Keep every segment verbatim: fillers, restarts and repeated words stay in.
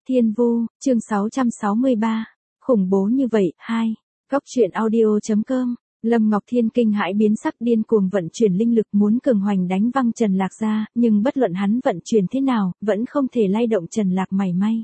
Thiên Vu, chương sáu trăm sáu mươi ba. Khủng bố như vậy, hai. Góc truyện audio.com. Lâm Ngọc Thiên kinh hãi biến sắc, điên cuồng vận chuyển linh lực muốn cường hoành đánh văng Trần Lạc ra, nhưng bất luận hắn vận chuyển thế nào, vẫn không thể lay động Trần Lạc mảy may.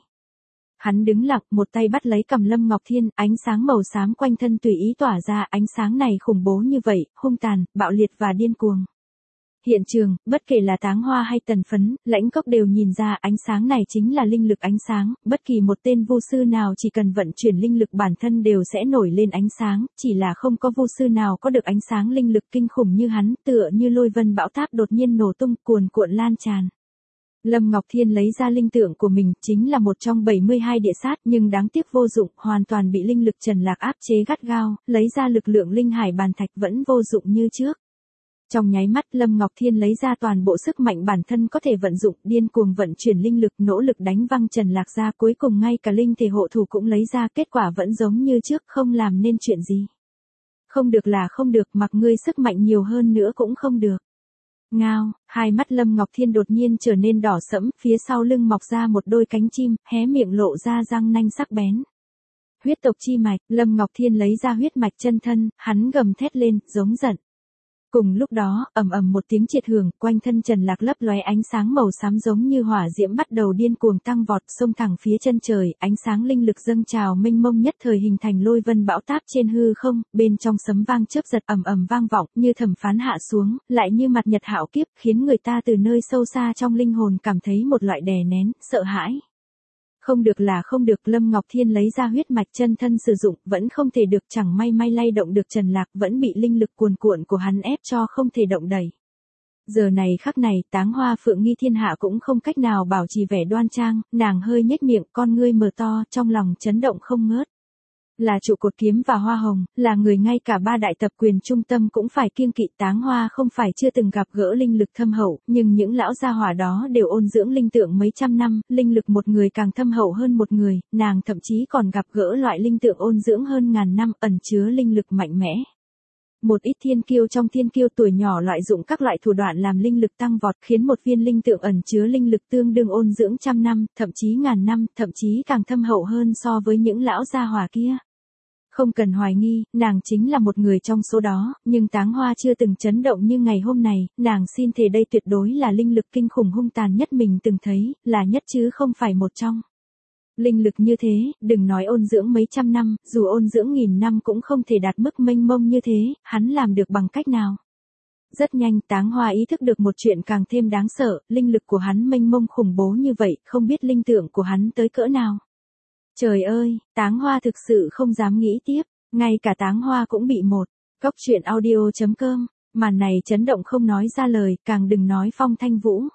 Hắn đứng lặng, một tay bắt lấy cầm Lâm Ngọc Thiên, ánh sáng màu xám quanh thân tùy ý tỏa ra, ánh sáng này khủng bố như vậy, hung tàn, bạo liệt và điên cuồng. Hiện trường, bất kể là Táng Hoa hay Tần Phấn, Lãnh Cốc đều nhìn ra ánh sáng này chính là linh lực ánh sáng, bất kỳ một tên vu sư nào chỉ cần vận chuyển linh lực bản thân đều sẽ nổi lên ánh sáng, chỉ là không có vu sư nào có được ánh sáng linh lực kinh khủng như hắn, tựa như lôi vân bão táp đột nhiên nổ tung, cuồn cuộn lan tràn. Lâm Ngọc Thiên lấy ra linh tượng của mình, chính là một trong bảy mươi hai địa sát, nhưng đáng tiếc vô dụng, hoàn toàn bị linh lực Trần Lạc áp chế gắt gao, lấy ra lực lượng linh hải bàn thạch vẫn vô dụng như trước. Trong nháy mắt, Lâm Ngọc Thiên lấy ra toàn bộ sức mạnh bản thân có thể vận dụng, điên cuồng vận chuyển linh lực, nỗ lực đánh văng Trần Lạc ra, cuối cùng ngay cả linh thể hộ thủ cũng lấy ra, kết quả vẫn giống như trước, không làm nên chuyện gì. Không được là không được, mặc ngươi sức mạnh nhiều hơn nữa cũng không được. Ngao, hai mắt Lâm Ngọc Thiên đột nhiên trở nên đỏ sẫm, phía sau lưng mọc ra một đôi cánh chim, hé miệng lộ ra răng nanh sắc bén. Huyết tộc chi mạch, Lâm Ngọc Thiên lấy ra huyết mạch chân thân, hắn gầm thét lên, giống giận. Cùng lúc đó, ầm ầm một tiếng triệt hưởng, quanh thân Trần Lạc lấp lóe ánh sáng màu xám giống như hỏa diễm bắt đầu điên cuồng tăng vọt, xông thẳng phía chân trời, ánh sáng linh lực dâng trào mênh mông nhất thời hình thành lôi vân bão táp trên hư không, bên trong sấm vang chớp giật ầm ầm vang vọng, như thẩm phán hạ xuống, lại như mặt nhật hạo kiếp, khiến người ta từ nơi sâu xa trong linh hồn cảm thấy một loại đè nén, sợ hãi. Không được là không được, Lâm Ngọc Thiên lấy ra huyết mạch chân thân sử dụng, vẫn không thể được, chẳng may may lay động được Trần Lạc, vẫn bị linh lực cuồn cuộn của hắn ép cho không thể động đẩy. Giờ này khắc này, Táng Hoa Phượng Nghi Thiên Hạ cũng không cách nào bảo trì vẻ đoan trang, nàng hơi nhếch miệng, con ngươi mở to, trong lòng chấn động không ngớt. Là trụ cột kiếm và hoa hồng, là người ngay cả ba đại tập quyền trung tâm cũng phải kiêng kỵ. Táng Hoa không phải chưa từng gặp gỡ linh lực thâm hậu, nhưng những lão gia hỏa đó đều ôn dưỡng linh tượng mấy trăm năm, linh lực một người càng thâm hậu hơn một người, nàng thậm chí còn gặp gỡ loại linh tượng ôn dưỡng hơn ngàn năm, ẩn chứa linh lực mạnh mẽ. Một ít thiên kiêu trong thiên kiêu tuổi nhỏ loại dụng các loại thủ đoạn làm linh lực tăng vọt, khiến một viên linh tượng ẩn chứa linh lực tương đương ôn dưỡng trăm năm, thậm chí ngàn năm, thậm chí càng thâm hậu hơn so với những lão gia hỏa kia. Không cần hoài nghi, nàng chính là một người trong số đó, nhưng Táng Hoa chưa từng chấn động như ngày hôm này, nàng xin thề đây tuyệt đối là linh lực kinh khủng hung tàn nhất mình từng thấy, là nhất chứ không phải một trong. Linh lực như thế, đừng nói ôn dưỡng mấy trăm năm, dù ôn dưỡng nghìn năm cũng không thể đạt mức mênh mông như thế, hắn làm được bằng cách nào? Rất nhanh, Táng Hoa ý thức được một chuyện càng thêm đáng sợ, linh lực của hắn mênh mông khủng bố như vậy, không biết linh tượng của hắn tới cỡ nào. Trời ơi, Táng Hoa thực sự không dám nghĩ tiếp, ngay cả Táng Hoa cũng bị một. Góc truyện audio.com, màn này chấn động không nói ra lời, càng đừng nói Phong Thanh Vũ.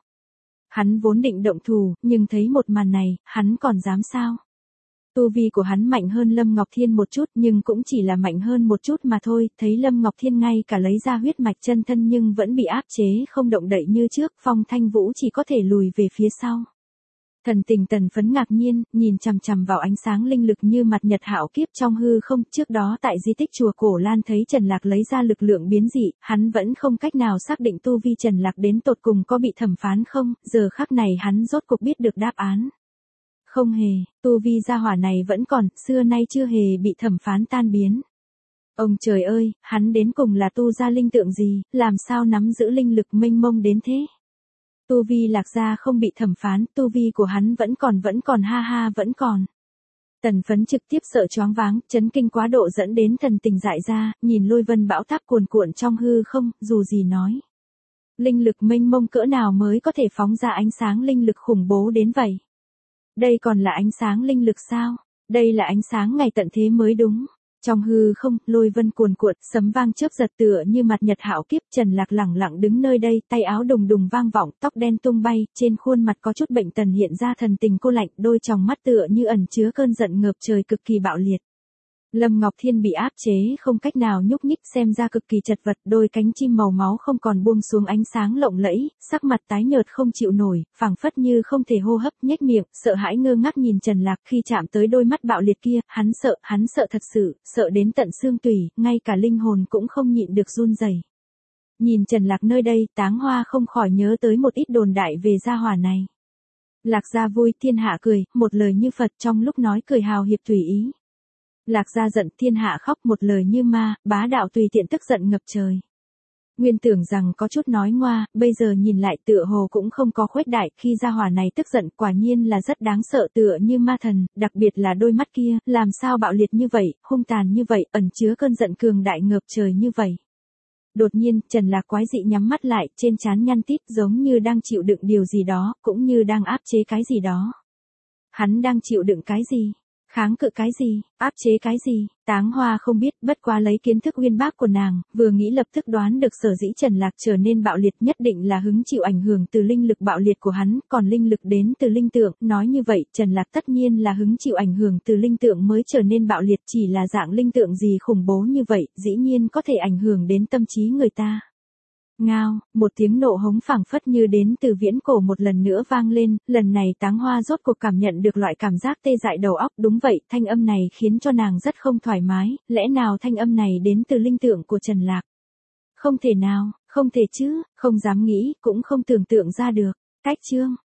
Hắn vốn định động thủ, nhưng thấy một màn này, hắn còn dám sao? Tu vi của hắn mạnh hơn Lâm Ngọc Thiên một chút, nhưng cũng chỉ là mạnh hơn một chút mà thôi, thấy Lâm Ngọc Thiên ngay cả lấy ra huyết mạch chân thân nhưng vẫn bị áp chế không động đậy như trước, Phong Thanh Vũ chỉ có thể lùi về phía sau. Thần tình Tần Phấn ngạc nhiên, nhìn chằm chằm vào ánh sáng linh lực như mặt nhật hạo kiếp trong hư không, trước đó tại di tích chùa Cổ Lan thấy Trần Lạc lấy ra lực lượng biến dị, hắn vẫn không cách nào xác định tu vi Trần Lạc đến tột cùng có bị thẩm phán không, giờ khắc này hắn rốt cuộc biết được đáp án. Không hề, tu vi gia hỏa này vẫn còn, xưa nay chưa hề bị thẩm phán tan biến. Ông trời ơi, hắn đến cùng là tu ra linh tượng gì, làm sao nắm giữ linh lực mênh mông đến thế? Tu vi Lạc gia không bị thẩm phán, tu vi của hắn vẫn còn vẫn còn ha ha vẫn còn. Tần Phấn trực tiếp sợ choáng váng, chấn kinh quá độ dẫn đến thần tình dại ra, nhìn lôi vân bão táp cuồn cuộn trong hư không, dù gì nói. Linh lực mênh mông cỡ nào mới có thể phóng ra ánh sáng linh lực khủng bố đến vậy? Đây còn là ánh sáng linh lực sao? Đây là ánh sáng ngày tận thế mới đúng. Trong hư không, lôi vân cuồn cuộn, sấm vang chớp giật tựa như mặt nhật hạo kiếp, Trần Lạc lẳng lặng đứng nơi đây, tay áo đùng đùng vang vọng, tóc đen tung bay, trên khuôn mặt có chút bệnh tần hiện ra thần tình cô lạnh, đôi tròng mắt tựa như ẩn chứa cơn giận ngập trời cực kỳ bạo liệt. Lâm Ngọc Thiên bị áp chế không cách nào nhúc nhích, xem ra cực kỳ chật vật, đôi cánh chim màu máu không còn buông xuống ánh sáng lộng lẫy, sắc mặt tái nhợt không chịu nổi, phảng phất như không thể hô hấp, nhếch miệng, sợ hãi ngơ ngác nhìn Trần Lạc, khi chạm tới đôi mắt bạo liệt kia, hắn sợ, hắn sợ thật sự, sợ đến tận xương tủy, ngay cả linh hồn cũng không nhịn được run rẩy. Nhìn Trần Lạc nơi đây, Táng Hoa không khỏi nhớ tới một ít đồn đại về gia hỏa này. Lạc Gia vui, thiên hạ cười, một lời như Phật, trong lúc nói cười hào hiệp tùy ý. Lạc Gia giận, thiên hạ khóc, một lời như ma, bá đạo tùy tiện, tức giận ngập trời. Nguyên tưởng rằng có chút nói ngoa, bây giờ nhìn lại tựa hồ cũng không có khuếch đại, khi gia hỏa này tức giận quả nhiên là rất đáng sợ, tựa như ma thần, đặc biệt là đôi mắt kia, làm sao bạo liệt như vậy, hung tàn như vậy, ẩn chứa cơn giận cường đại ngập trời như vậy. Đột nhiên, Trần Lạc quái dị nhắm mắt lại, trên trán nhăn tít giống như đang chịu đựng điều gì đó, cũng như đang áp chế cái gì đó. Hắn đang chịu đựng cái gì? Kháng cự cái gì, áp chế cái gì, Táng Hoa không biết, bất quá lấy kiến thức uyên bác của nàng, vừa nghĩ lập tức đoán được sở dĩ Trần Lạc trở nên bạo liệt nhất định là hứng chịu ảnh hưởng từ linh lực bạo liệt của hắn, còn linh lực đến từ linh tượng, nói như vậy, Trần Lạc tất nhiên là hứng chịu ảnh hưởng từ linh tượng mới trở nên bạo liệt, chỉ là dạng linh tượng gì khủng bố như vậy, dĩ nhiên có thể ảnh hưởng đến tâm trí người ta. Ngao, một tiếng nộ hống phảng phất như đến từ viễn cổ một lần nữa vang lên, lần này Táng Hoa rốt cuộc cảm nhận được loại cảm giác tê dại đầu óc, đúng vậy, thanh âm này khiến cho nàng rất không thoải mái, lẽ nào thanh âm này đến từ linh tượng của Trần Lạc? Không thể nào, không thể chứ, không dám nghĩ, cũng không tưởng tượng ra được. Cách chương